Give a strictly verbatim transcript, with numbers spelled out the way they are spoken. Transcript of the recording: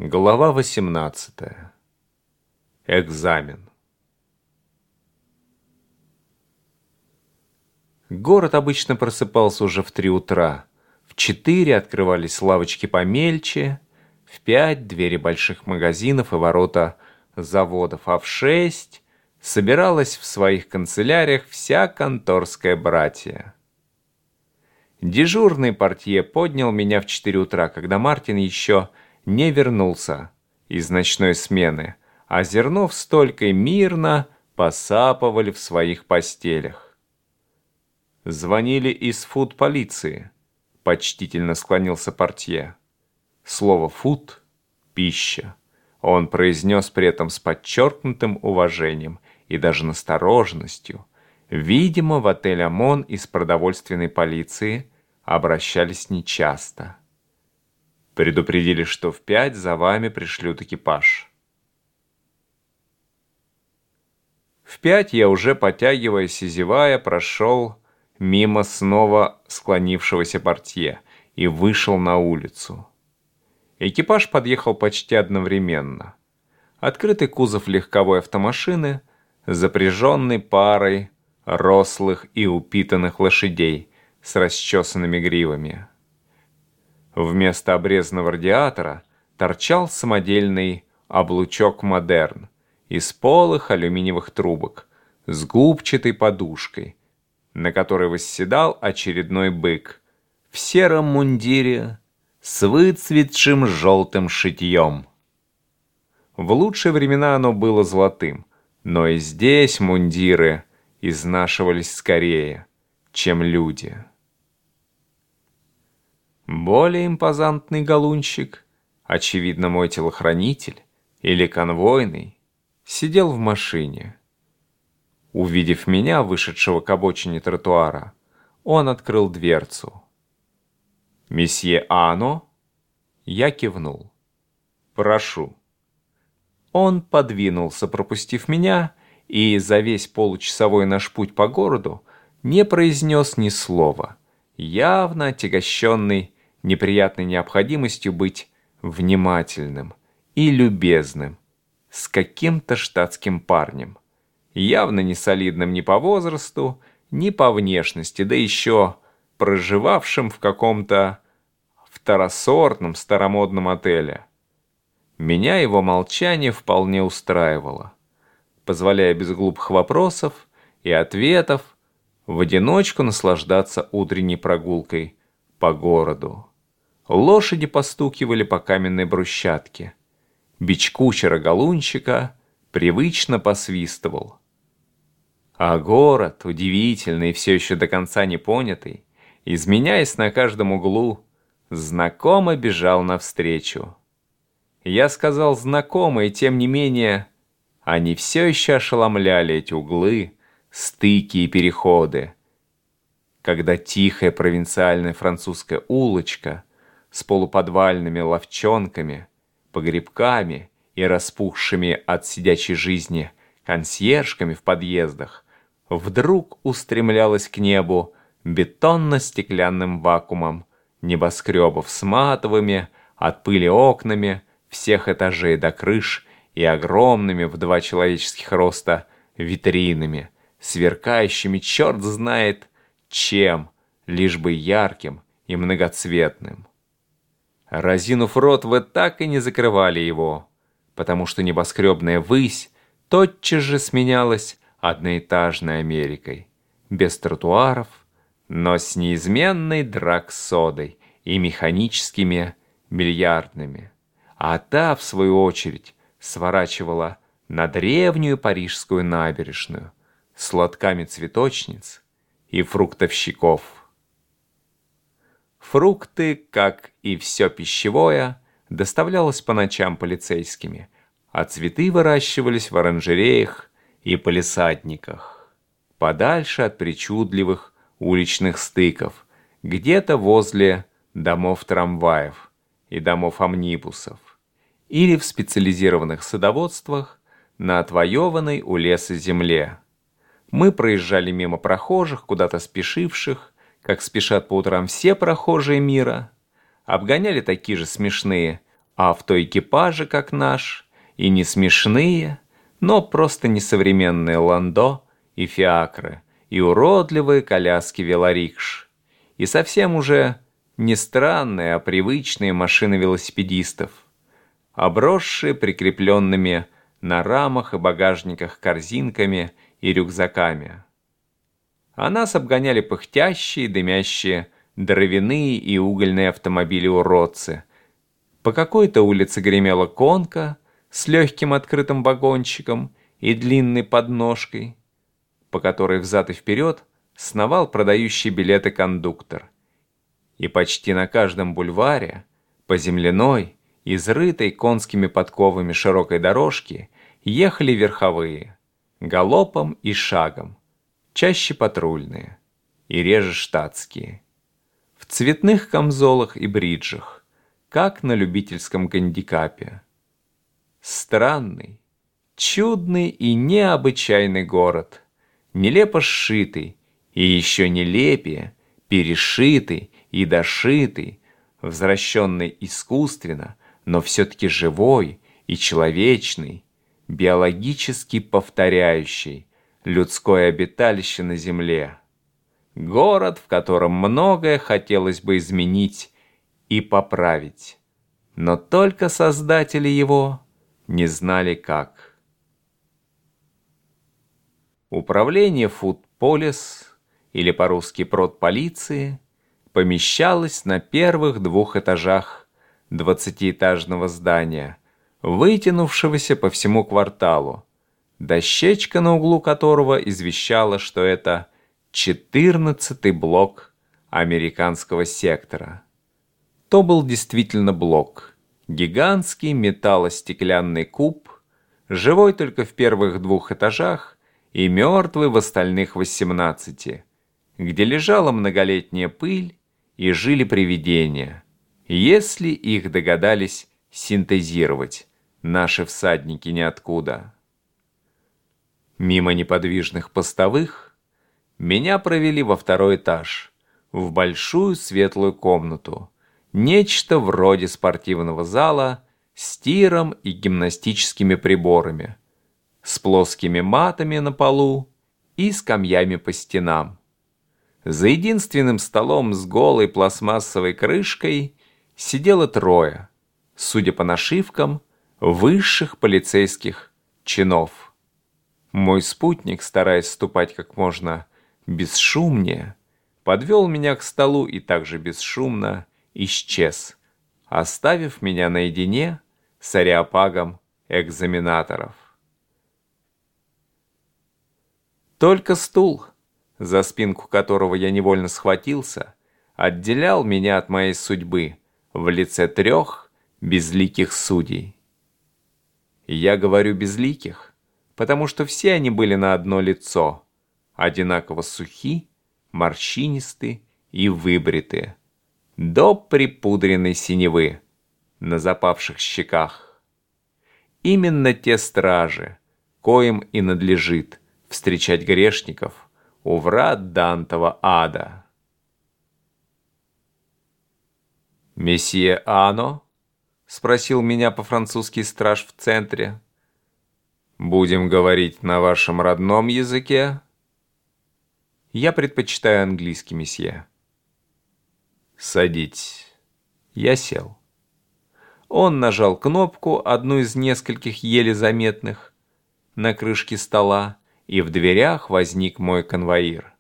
Глава восемнадцатая. Экзамен. Город обычно просыпался уже в три утра. В четыре открывались лавочки помельче, в пять двери больших магазинов и ворота заводов, а в шесть собиралась в своих канцеляриях вся конторская братья. Дежурный портье поднял меня в четыре утра, когда Мартин еще не вернулся из ночной смены, а Зернов с Толькой мирно посапывали в своих постелях. «Звонили из фуд-полиции», — почтительно склонился портье. Слово «фуд» — «пища» он произнес при этом с подчеркнутым уважением и даже настороженностью. Видимо, в отель «Омон» из продовольственной полиции обращались нечасто. Предупредили, что в пять за вами пришлют экипаж. В пять я уже, потягиваясь и зевая, прошел мимо снова склонившегося портье и вышел на улицу. Экипаж подъехал почти одновременно. Открытый кузов легковой автомашины, запряженный парой рослых и упитанных лошадей с расчесанными гривами. Вместо обрезанного радиатора торчал самодельный облучок «Модерн» из полых алюминиевых трубок с губчатой подушкой, на которой восседал очередной бык в сером мундире с выцветшим желтым шитьем. В лучшие времена оно было золотым, но и здесь мундиры изнашивались скорее, чем люди. Более импозантный галунщик, очевидно мой телохранитель или конвойный, сидел в машине. Увидев меня, вышедшего к обочине тротуара, он открыл дверцу. «Месье Ано?» Я кивнул. «Прошу». Он подвинулся, пропустив меня, и за весь получасовой наш путь по городу не произнес ни слова, явно отягощенный неприятной необходимостью быть внимательным и любезным с каким-то штатским парнем, явно не солидным ни по возрасту, ни по внешности, да еще проживавшим в каком-то второсортном старомодном отеле. Меня его молчание вполне устраивало, позволяя без глупых вопросов и ответов в одиночку наслаждаться утренней прогулкой по городу. Лошади постукивали по каменной брусчатке. Бич кучера-галунщика привычно посвистывал. А город, удивительный и все еще до конца не понятый, изменяясь на каждом углу, знакомо бежал навстречу. Я сказал «знакомо», и тем не менее они все еще ошеломляли, эти углы, стыки и переходы, когда тихая провинциальная французская улочка с полуподвальными лавчонками, погребками и распухшими от сидячей жизни консьержками в подъездах вдруг устремлялась к небу бетонно-стеклянным вакуумом небоскребов с матовыми от пыли окнами всех этажей до крыш и огромными в два человеческих роста витринами, сверкающими черт знает чем, лишь бы ярким и многоцветным. Разинув рот, вы так и не закрывали его, потому что небоскребная высь тотчас же сменялась одноэтажной Америкой, без тротуаров, но с неизменной драг-содой и механическими бильярдными, а та, в свою очередь, сворачивала на древнюю парижскую набережную с лотками цветочниц и фруктовщиков. Фрукты, как и все пищевое, доставлялось по ночам полицейскими, а цветы выращивались в оранжереях и палисадниках, подальше от причудливых уличных стыков, где-то возле домов трамваев и домов амнибусов, или в специализированных садоводствах на отвоеванной у леса земле. Мы проезжали мимо прохожих, куда-то спешивших, как спешат по утрам все прохожие мира, обгоняли такие же смешные автоэкипажи, как наш, и не смешные, но просто несовременные ландо и фиакры, и уродливые коляски велорикш, и совсем уже не странные, а привычные машины велосипедистов, обросшие прикрепленными на рамах и багажниках корзинками и рюкзаками. А нас обгоняли пыхтящие, дымящие дровяные и угольные автомобили-уродцы. По какой-то улице гремела конка с легким открытым вагончиком и длинной подножкой, по которой взад и вперед сновал продающий билеты кондуктор. И почти на каждом бульваре, по земляной, изрытой конскими подковами широкой дорожке, ехали верховые, галопом и шагом, чаще патрульные и реже штатские, в цветных камзолах и бриджах, как на любительском гандикапе. Странный, чудный и необычайный город, нелепо сшитый и еще нелепее, перешитый и дошитый, возвращенный искусственно, но все-таки живой и человечный, биологически повторяющий людское обиталище на земле. Город, в котором многое хотелось бы изменить и поправить, но только создатели его не знали как. Управление Фудполис, или по-русски продполиции, помещалось на первых двух этажах двадцатиэтажного здания, вытянувшегося по всему кварталу, дощечка на углу которого извещала, что это четырнадцатый блок американского сектора. То был действительно блок, гигантский металлостеклянный куб, живой только в первых двух этажах и мертвый в остальных восемнадцати, где лежала многолетняя пыль и жили привидения, если их догадались синтезировать наши всадники ниоткуда. Мимо неподвижных постовых меня провели во второй этаж, в большую светлую комнату, нечто вроде спортивного зала с тиром и гимнастическими приборами, с плоскими матами на полу и скамьями по стенам. За единственным столом с голой пластмассовой крышкой сидело трое, судя по нашивкам, высших полицейских чинов. Мой спутник, стараясь ступать как можно бесшумнее, подвел меня к столу и также бесшумно исчез, оставив меня наедине с ареопагом экзаменаторов. Только стул, за спинку которого я невольно схватился, отделял меня от моей судьбы в лице трех безликих судей. Я говорю «безликих», потому что все они были на одно лицо, одинаково сухи, морщинисты и выбриты, до припудренной синевы на запавших щеках. Именно те стражи, коим и надлежит встречать грешников у врат Дантова ада. «Месье Ано?» — спросил меня по-французски страж в центре. «Будем говорить на вашем родном языке?» «Я предпочитаю английский, месье». «Садитесь». Я сел. Он нажал кнопку, одну из нескольких еле заметных, на крышке стола, и в дверях возник мой конвоир.